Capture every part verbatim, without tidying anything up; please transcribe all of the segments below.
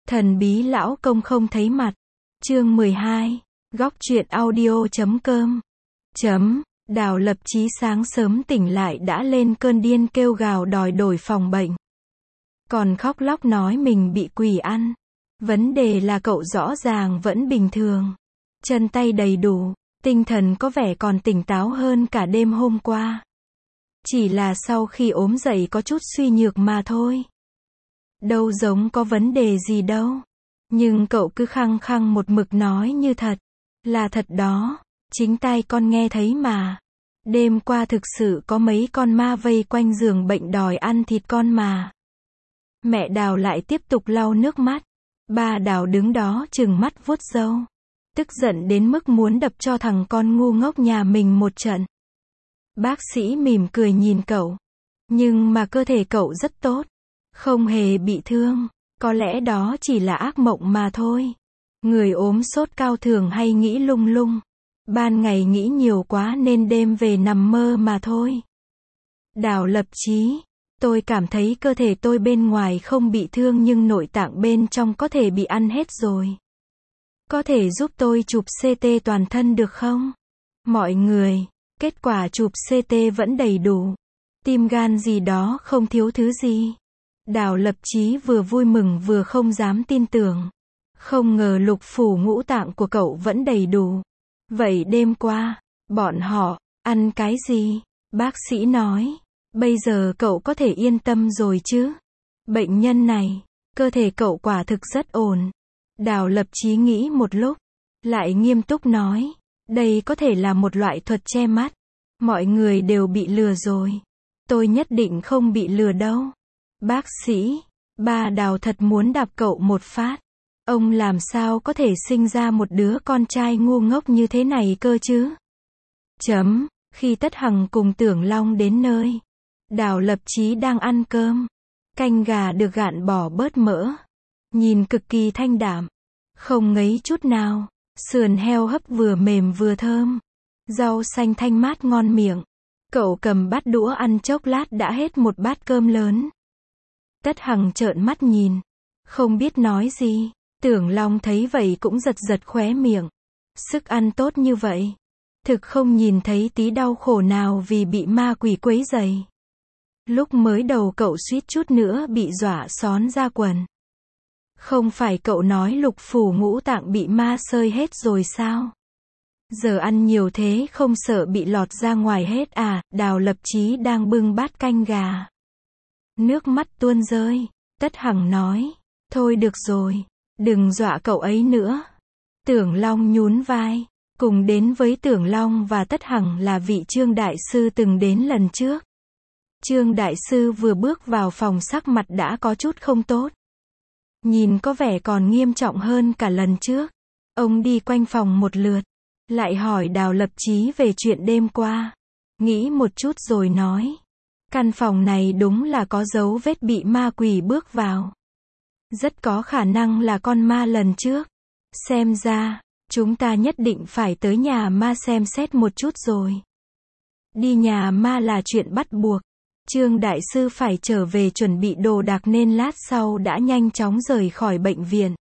Thần bí lão công không thấy mặt. Chương mười hai. Góc truyện audio chấm com. Chấm. Đào Lập Chí sáng sớm tỉnh lại đã lên cơn điên kêu gào đòi đổi phòng bệnh. Còn khóc lóc nói mình bị quỷ ăn. Vấn đề là cậu rõ ràng vẫn bình thường. Chân tay đầy đủ, tinh thần có vẻ còn tỉnh táo hơn cả đêm hôm qua. Chỉ là sau khi ốm dậy có chút suy nhược mà thôi. Đâu giống có vấn đề gì đâu. Nhưng cậu cứ khăng khăng một mực nói như thật. Là thật đó, chính tai con nghe thấy mà. Đêm qua thực sự có mấy con ma vây quanh giường bệnh đòi ăn thịt con mà. Mẹ Đào lại tiếp tục lau nước mắt. Ba Đào đứng đó trừng mắt vuốt râu. Tức giận đến mức muốn đập cho thằng con ngu ngốc nhà mình một trận. Bác sĩ mỉm cười nhìn cậu. Nhưng mà cơ thể cậu rất tốt. Không hề bị thương. Có lẽ đó chỉ là ác mộng mà thôi. Người ốm sốt cao thường hay nghĩ lung lung. Ban ngày nghĩ nhiều quá nên đêm về nằm mơ mà thôi. Đào Lập Chí, tôi cảm thấy cơ thể tôi bên ngoài không bị thương nhưng nội tạng bên trong có thể bị ăn hết rồi. Có thể giúp tôi chụp xê tê toàn thân được không? Mọi người, kết quả chụp xê tê vẫn đầy đủ. Tim gan gì đó không thiếu thứ gì. Đào Lập Chí vừa vui mừng vừa không dám tin tưởng. Không ngờ lục phủ ngũ tạng của cậu vẫn đầy đủ. Vậy đêm qua, bọn họ, ăn cái gì? Bác sĩ nói, bây giờ cậu có thể yên tâm rồi chứ? Bệnh nhân này, cơ thể cậu quả thực rất ổn. Đào Lập Chí nghĩ một lúc, lại nghiêm túc nói, đây có thể là một loại thuật che mắt. Mọi người đều bị lừa rồi. Tôi nhất định không bị lừa đâu. Bác sĩ, ba Đào thật muốn đạp cậu một phát. Ông làm sao có thể sinh ra một đứa con trai ngu ngốc như thế này cơ chứ? Chấm, khi Tất Hằng cùng Tưởng Long đến nơi, Đào Lập Chí đang ăn cơm. Canh gà được gạn bỏ bớt mỡ. Nhìn cực kỳ thanh đạm. Không ngấy chút nào. Sườn heo hấp vừa mềm vừa thơm. Rau xanh thanh mát ngon miệng. Cậu cầm bát đũa ăn chốc lát đã hết một bát cơm lớn. Tất Hằng trợn mắt nhìn. Không biết nói gì. Tưởng Long thấy vậy cũng giật giật khóe miệng. Sức ăn tốt như vậy. Thực không nhìn thấy tí đau khổ nào vì bị ma quỷ quấy rầy. Lúc mới đầu cậu suýt chút nữa bị dọa xón ra quần. Không phải cậu nói lục phủ ngũ tạng bị ma xơi hết rồi sao? Giờ ăn nhiều thế không sợ bị lọt ra ngoài hết à? Đào Lập Chí đang bưng bát canh gà. Nước mắt tuôn rơi. Tất Hằng nói, thôi được rồi, đừng dọa cậu ấy nữa. Tưởng Long nhún vai. Cùng đến với Tưởng Long và Tất Hằng là vị Trương Đại Sư từng đến lần trước. Trương Đại Sư vừa bước vào phòng sắc mặt đã có chút không tốt. Nhìn có vẻ còn nghiêm trọng hơn cả lần trước. Ông đi quanh phòng một lượt. Lại hỏi Đào Lập Chí về chuyện đêm qua. Nghĩ một chút rồi nói. Căn phòng này đúng là có dấu vết bị ma quỷ bước vào. Rất có khả năng là con ma lần trước. Xem ra, chúng ta nhất định phải tới nhà ma xem xét một chút rồi. Đi nhà ma là chuyện bắt buộc. Trương Đại Sư phải trở về chuẩn bị đồ đạc nên lát sau đã nhanh chóng rời khỏi bệnh viện.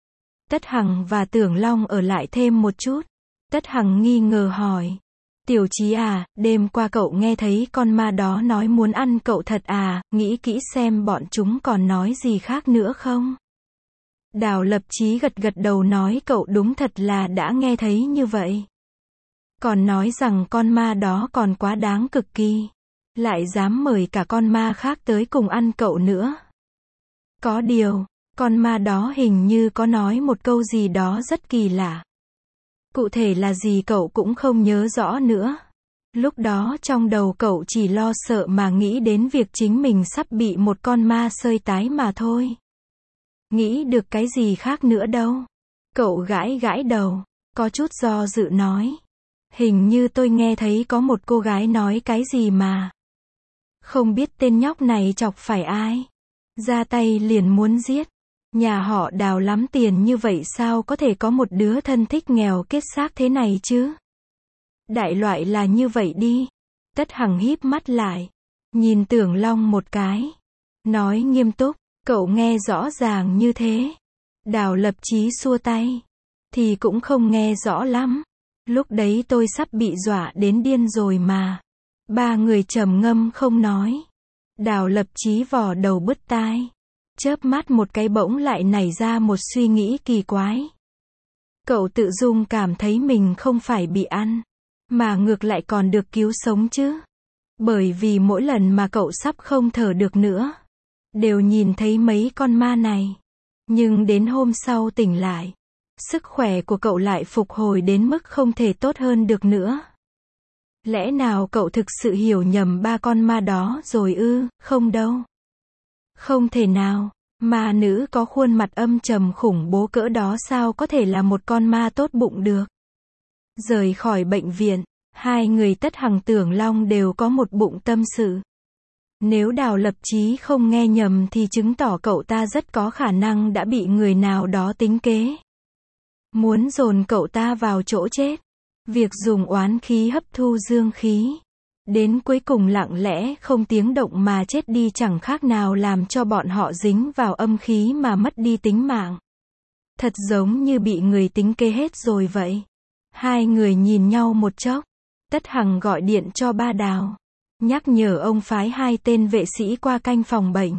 Tất Hằng và Tưởng Long ở lại thêm một chút. Tất Hằng nghi ngờ hỏi. Tiểu Chí à, đêm qua cậu nghe thấy con ma đó nói muốn ăn cậu thật à, nghĩ kỹ xem bọn chúng còn nói gì khác nữa không? Đào Lập Chí gật gật đầu nói cậu đúng thật là đã nghe thấy như vậy. Còn nói rằng con ma đó còn quá đáng cực kỳ. Lại dám mời cả con ma khác tới cùng ăn cậu nữa. Có điều, con ma đó hình như có nói một câu gì đó rất kỳ lạ. Cụ thể là gì cậu cũng không nhớ rõ nữa. Lúc đó trong đầu cậu chỉ lo sợ mà nghĩ đến việc chính mình sắp bị một con ma xơi tái mà thôi. Nghĩ được cái gì khác nữa đâu. Cậu gãi gãi đầu, có chút do dự nói. Hình như tôi nghe thấy có một cô gái nói cái gì mà. Không biết tên nhóc này chọc phải ai. Ra tay liền muốn giết. Nhà họ Đào lắm tiền như vậy sao có thể có một đứa thân thích nghèo kết xác thế này chứ? Đại loại là như vậy đi. Tất Hằng híp mắt lại. Nhìn Tưởng Long một cái. Nói nghiêm túc, cậu nghe rõ ràng như thế. Đào Lập Chí xua tay. Thì cũng không nghe rõ lắm. Lúc đấy tôi sắp bị dọa đến điên rồi mà. Ba người trầm ngâm không nói. Đào Lập Chí vò đầu bứt tai. Chớp mắt một cái bỗng lại nảy ra một suy nghĩ kỳ quái. Cậu tự dung cảm thấy mình không phải bị ăn, mà ngược lại còn được cứu sống chứ. Bởi vì mỗi lần mà cậu sắp không thở được nữa, đều nhìn thấy mấy con ma này. Nhưng đến hôm sau tỉnh lại, sức khỏe của cậu lại phục hồi đến mức không thể tốt hơn được nữa. Lẽ nào cậu thực sự hiểu nhầm ba con ma đó rồi ư? Không đâu. Không thể nào, ma nữ có khuôn mặt âm trầm khủng bố cỡ đó sao có thể là một con ma tốt bụng được. Rời khỏi bệnh viện, hai người Tất Hằng Tưởng Long đều có một bụng tâm sự. Nếu Đào Lập Chí không nghe nhầm thì chứng tỏ cậu ta rất có khả năng đã bị người nào đó tính kế. Muốn dồn cậu ta vào chỗ chết. Việc dùng oán khí hấp thu dương khí, đến cuối cùng lặng lẽ không tiếng động mà chết đi chẳng khác nào làm cho bọn họ dính vào âm khí mà mất đi tính mạng. Thật giống như bị người tính kế hết rồi vậy. Hai người nhìn nhau một chốc. Tất Hằng gọi điện cho ba Đào, nhắc nhở ông phái hai tên vệ sĩ qua canh phòng bệnh.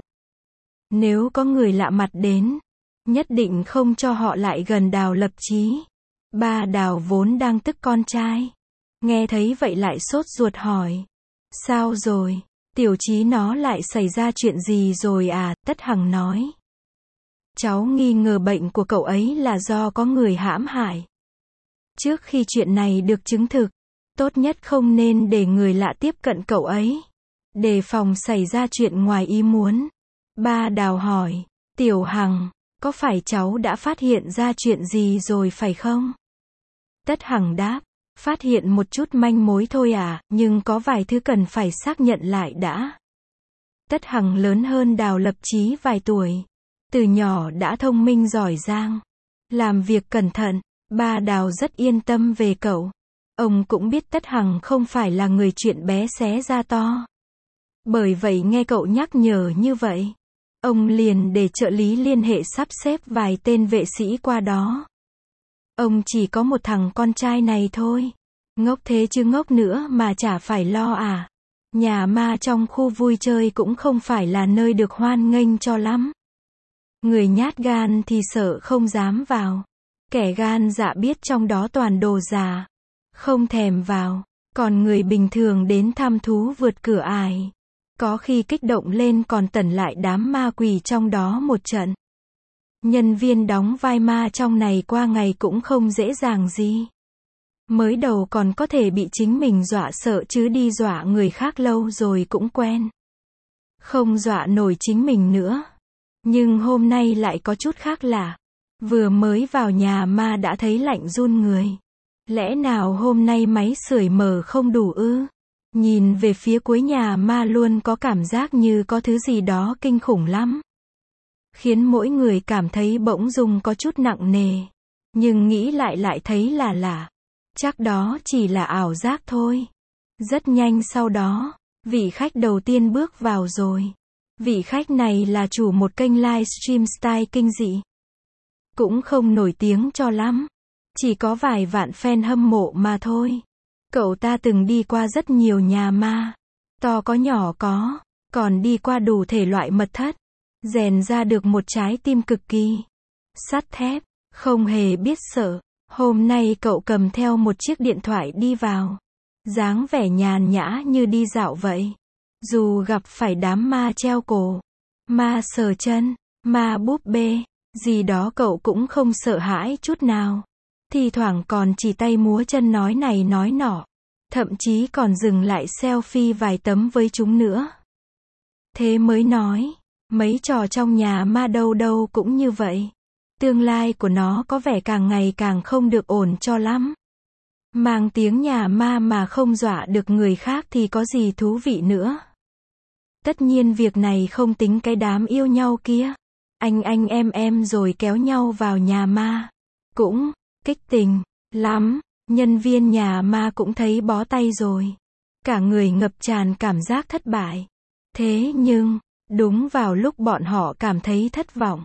Nếu có người lạ mặt đến, nhất định không cho họ lại gần Đào Lập Chí. Ba Đào vốn đang tức con trai, nghe thấy vậy lại sốt ruột hỏi. Sao rồi? Tiểu Chí nó lại xảy ra chuyện gì rồi à? Tất Hằng nói. Cháu nghi ngờ bệnh của cậu ấy là do có người hãm hại. Trước khi chuyện này được chứng thực, tốt nhất không nên để người lạ tiếp cận cậu ấy, đề phòng xảy ra chuyện ngoài ý muốn. Ba Đào hỏi. Tiểu Hằng, có phải cháu đã phát hiện ra chuyện gì rồi phải không? Tất Hằng đáp. Phát hiện một chút manh mối thôi à, nhưng có vài thứ cần phải xác nhận lại đã. Tất Hằng lớn hơn Đào Lập Chí vài tuổi. Từ nhỏ đã thông minh giỏi giang, làm việc cẩn thận. Ba Đào rất yên tâm về cậu. Ông cũng biết Tất Hằng không phải là người chuyện bé xé ra to. Bởi vậy nghe cậu nhắc nhở như vậy, ông liền để trợ lý liên hệ sắp xếp vài tên vệ sĩ qua đó. Ông chỉ có một thằng con trai này thôi. Ngốc thế chứ ngốc nữa mà chả phải lo à. Nhà ma trong khu vui chơi cũng không phải là nơi được hoan nghênh cho lắm. Người nhát gan thì sợ không dám vào. Kẻ gan dạ biết trong đó toàn đồ già, không thèm vào. Còn người bình thường đến thăm thú vượt cửa ải, có khi kích động lên còn tẩn lại đám ma quỷ trong đó một trận. Nhân viên đóng vai ma trong này qua ngày cũng không dễ dàng gì. Mới đầu còn có thể bị chính mình dọa sợ chứ đi dọa người khác lâu rồi cũng quen. Không dọa nổi chính mình nữa. Nhưng hôm nay lại có chút khác lạ. Vừa mới vào nhà ma đã thấy lạnh run người. Lẽ nào hôm nay máy sưởi mở không đủ ư? Nhìn về phía cuối nhà ma luôn có cảm giác như có thứ gì đó kinh khủng lắm. Khiến mỗi người cảm thấy bỗng dưng có chút nặng nề. Nhưng nghĩ lại lại thấy là lạ. Chắc đó chỉ là ảo giác thôi. Rất nhanh sau đó, vị khách đầu tiên bước vào rồi. Vị khách này là chủ một kênh livestream style kinh dị. Cũng không nổi tiếng cho lắm. Chỉ có vài vạn fan hâm mộ mà thôi. Cậu ta từng đi qua rất nhiều nhà ma. To có nhỏ có. Còn đi qua đủ thể loại mật thất. Rèn ra được một trái tim cực kỳ sắt thép. Không hề biết sợ. Hôm nay cậu cầm theo một chiếc điện thoại đi vào. Dáng vẻ nhàn nhã như đi dạo vậy. Dù gặp phải đám ma treo cổ, ma sờ chân, ma búp bê, gì đó cậu cũng không sợ hãi chút nào. Thi thoảng còn chỉ tay múa chân nói này nói nọ. Thậm chí còn dừng lại selfie vài tấm với chúng nữa. Thế mới nói, mấy trò trong nhà ma đâu đâu cũng như vậy. Tương lai của nó có vẻ càng ngày càng không được ổn cho lắm. Mang tiếng nhà ma mà không dọa được người khác thì có gì thú vị nữa. Tất nhiên việc này không tính cái đám yêu nhau kia. Anh anh em em rồi kéo nhau vào nhà ma. Cũng kích tình lắm. Nhân viên nhà ma cũng thấy bó tay rồi. Cả người ngập tràn cảm giác thất bại. Thế nhưng, đúng vào lúc bọn họ cảm thấy thất vọng,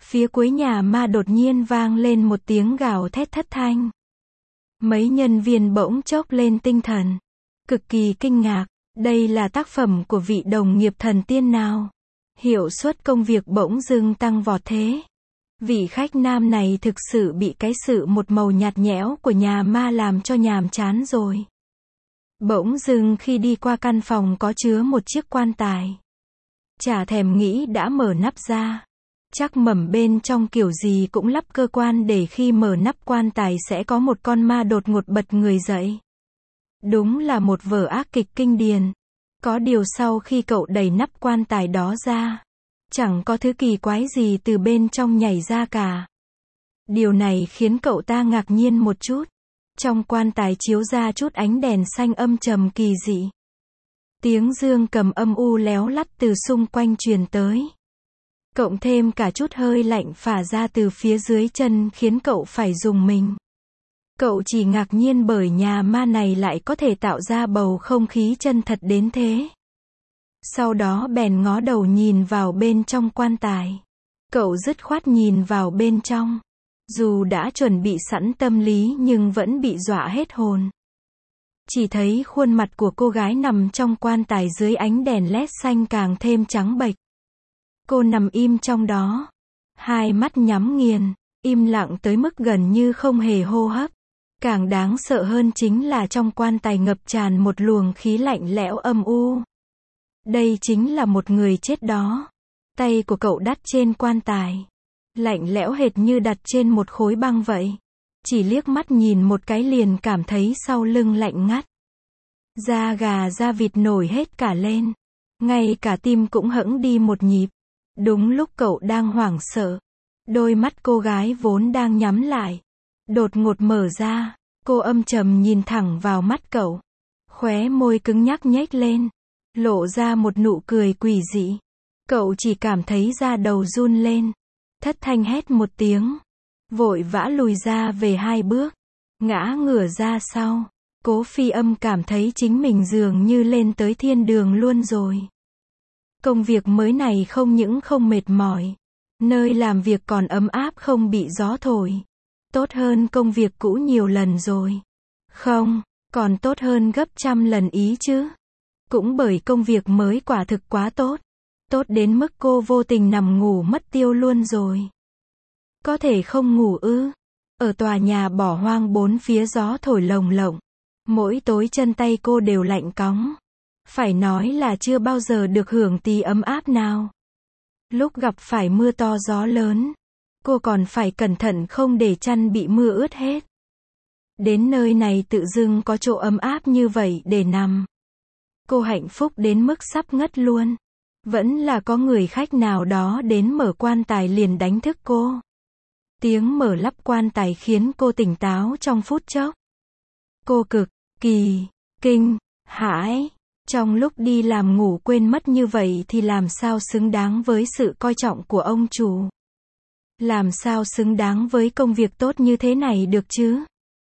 Phía cuối nhà ma đột nhiên vang lên một tiếng gào thét thất thanh. Mấy nhân viên bỗng chốc lên tinh thần. Cực kỳ kinh ngạc, đây là tác phẩm của vị đồng nghiệp thần tiên nào? Hiệu suất công việc bỗng dưng tăng vọt thế. Vị khách nam này thực sự bị cái sự một màu nhạt nhẽo của nhà ma làm cho nhàm chán rồi. Bỗng dưng khi đi qua căn phòng có chứa một chiếc quan tài. Chả thèm nghĩ đã mở nắp ra. Chắc mẩm bên trong kiểu gì cũng lắp cơ quan để khi mở nắp quan tài sẽ có một con ma đột ngột bật người dậy. Đúng là một vở ác kịch kinh điển. Có điều sau khi cậu đẩy nắp quan tài đó ra, chẳng có thứ kỳ quái gì từ bên trong nhảy ra cả. Điều này khiến cậu ta ngạc nhiên một chút. Trong quan tài chiếu ra chút ánh đèn xanh âm trầm kỳ dị. Tiếng dương cầm âm u léo lắt từ xung quanh truyền tới. Cộng thêm cả chút hơi lạnh phả ra từ phía dưới chân khiến cậu phải rùng mình. Cậu chỉ ngạc nhiên bởi nhà ma này lại có thể tạo ra bầu không khí chân thật đến thế. Sau đó bèn ngó đầu nhìn vào bên trong quan tài. Cậu dứt khoát nhìn vào bên trong. Dù đã chuẩn bị sẵn tâm lý nhưng vẫn bị dọa hết hồn. Chỉ thấy khuôn mặt của cô gái nằm trong quan tài dưới ánh đèn led xanh càng thêm trắng bệch. Cô nằm im trong đó. Hai mắt nhắm nghiền, im lặng tới mức gần như không hề hô hấp. Càng đáng sợ hơn chính là trong quan tài ngập tràn một luồng khí lạnh lẽo âm u. Đây chính là một người chết đó. Tay của cậu đắt trên quan tài. Lạnh lẽo hệt như đặt trên một khối băng vậy. Chỉ liếc mắt nhìn một cái liền cảm thấy sau lưng lạnh ngắt. Da gà da vịt nổi hết cả lên. Ngay cả tim cũng hẫng đi một nhịp. Đúng lúc cậu đang hoảng sợ. Đôi mắt cô gái vốn đang nhắm lại. Đột ngột mở ra. Cô âm trầm nhìn thẳng vào mắt cậu. Khóe môi cứng nhắc nhếch lên. Lộ ra một nụ cười quỷ dị. Cậu chỉ cảm thấy da đầu run lên. Thất thanh hét một tiếng. Vội vã lùi ra về hai bước. Ngã ngửa ra sau. Cố Phi Âm cảm thấy chính mình dường như lên tới thiên đường luôn rồi. Công việc mới này không những không mệt mỏi. Nơi làm việc còn ấm áp không bị gió thổi. Tốt hơn công việc cũ nhiều lần rồi. Không, còn tốt hơn gấp trăm lần ý chứ. Cũng bởi công việc mới quả thực quá tốt. Tốt đến mức cô vô tình nằm ngủ mất tiêu luôn rồi. Có thể không ngủ ư? Ở tòa nhà bỏ hoang bốn phía gió thổi lồng lộng. Mỗi tối chân tay cô đều lạnh cóng. Phải nói là chưa bao giờ được hưởng tí ấm áp nào. Lúc gặp phải mưa to gió lớn, cô còn phải cẩn thận không để chăn bị mưa ướt hết. Đến nơi này tự dưng có chỗ ấm áp như vậy để nằm. Cô hạnh phúc đến mức sắp ngất luôn. Vẫn là có người khách nào đó đến mở quan tài liền đánh thức cô. Tiếng mở lắp quan tài khiến cô tỉnh táo trong phút chốc. Cô cực kỳ kinh hãi. Trong lúc đi làm ngủ quên mất như vậy thì làm sao xứng đáng với sự coi trọng của ông chủ. Làm sao xứng đáng với công việc tốt như thế này được chứ?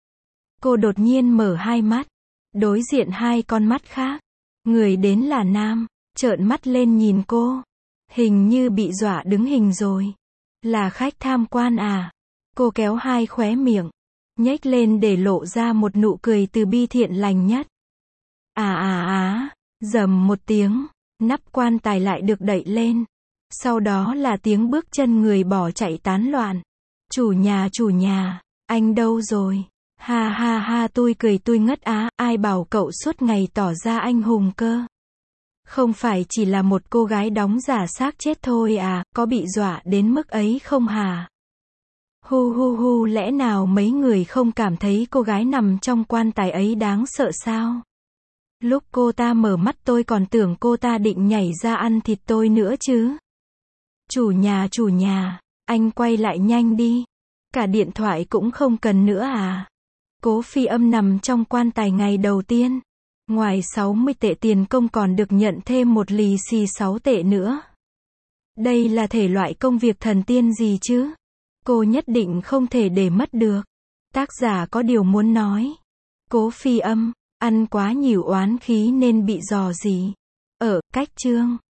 Cô đột nhiên mở hai mắt. Đối diện hai con mắt khác. Người đến là nam. Trợn mắt lên nhìn cô. Hình như bị dọa đứng hình rồi. Là khách tham quan à? Cô kéo hai khóe miệng. Nhếch lên để lộ ra một nụ cười từ bi thiện lành nhất. À à á, rầm một tiếng. Nắp quan tài lại được đậy lên. Sau đó là tiếng bước chân người bỏ chạy tán loạn. Chủ nhà chủ nhà, anh đâu rồi? Ha ha ha tôi cười tôi ngất á, ai bảo cậu suốt ngày tỏ ra anh hùng cơ? Không phải chỉ là một cô gái đóng giả xác chết thôi à, có bị dọa đến mức ấy không hả? Hu hu hu lẽ nào mấy người không cảm thấy cô gái nằm trong quan tài ấy đáng sợ sao? Lúc cô ta mở mắt tôi còn tưởng cô ta định nhảy ra ăn thịt tôi nữa chứ. Chủ nhà chủ nhà, anh quay lại nhanh đi. Cả điện thoại cũng không cần nữa à? Cố Phi Âm nằm trong quan tài ngày đầu tiên. Ngoài sáu mươi tệ tiền công còn được nhận thêm một lì xì sáu tệ nữa. Đây là thể loại công việc thần tiên gì chứ? Cô nhất định không thể để mất được. Tác giả có điều muốn nói. Cố Phi Âm, ăn quá nhiều oán khí nên bị dò gì. Ở, cách chương.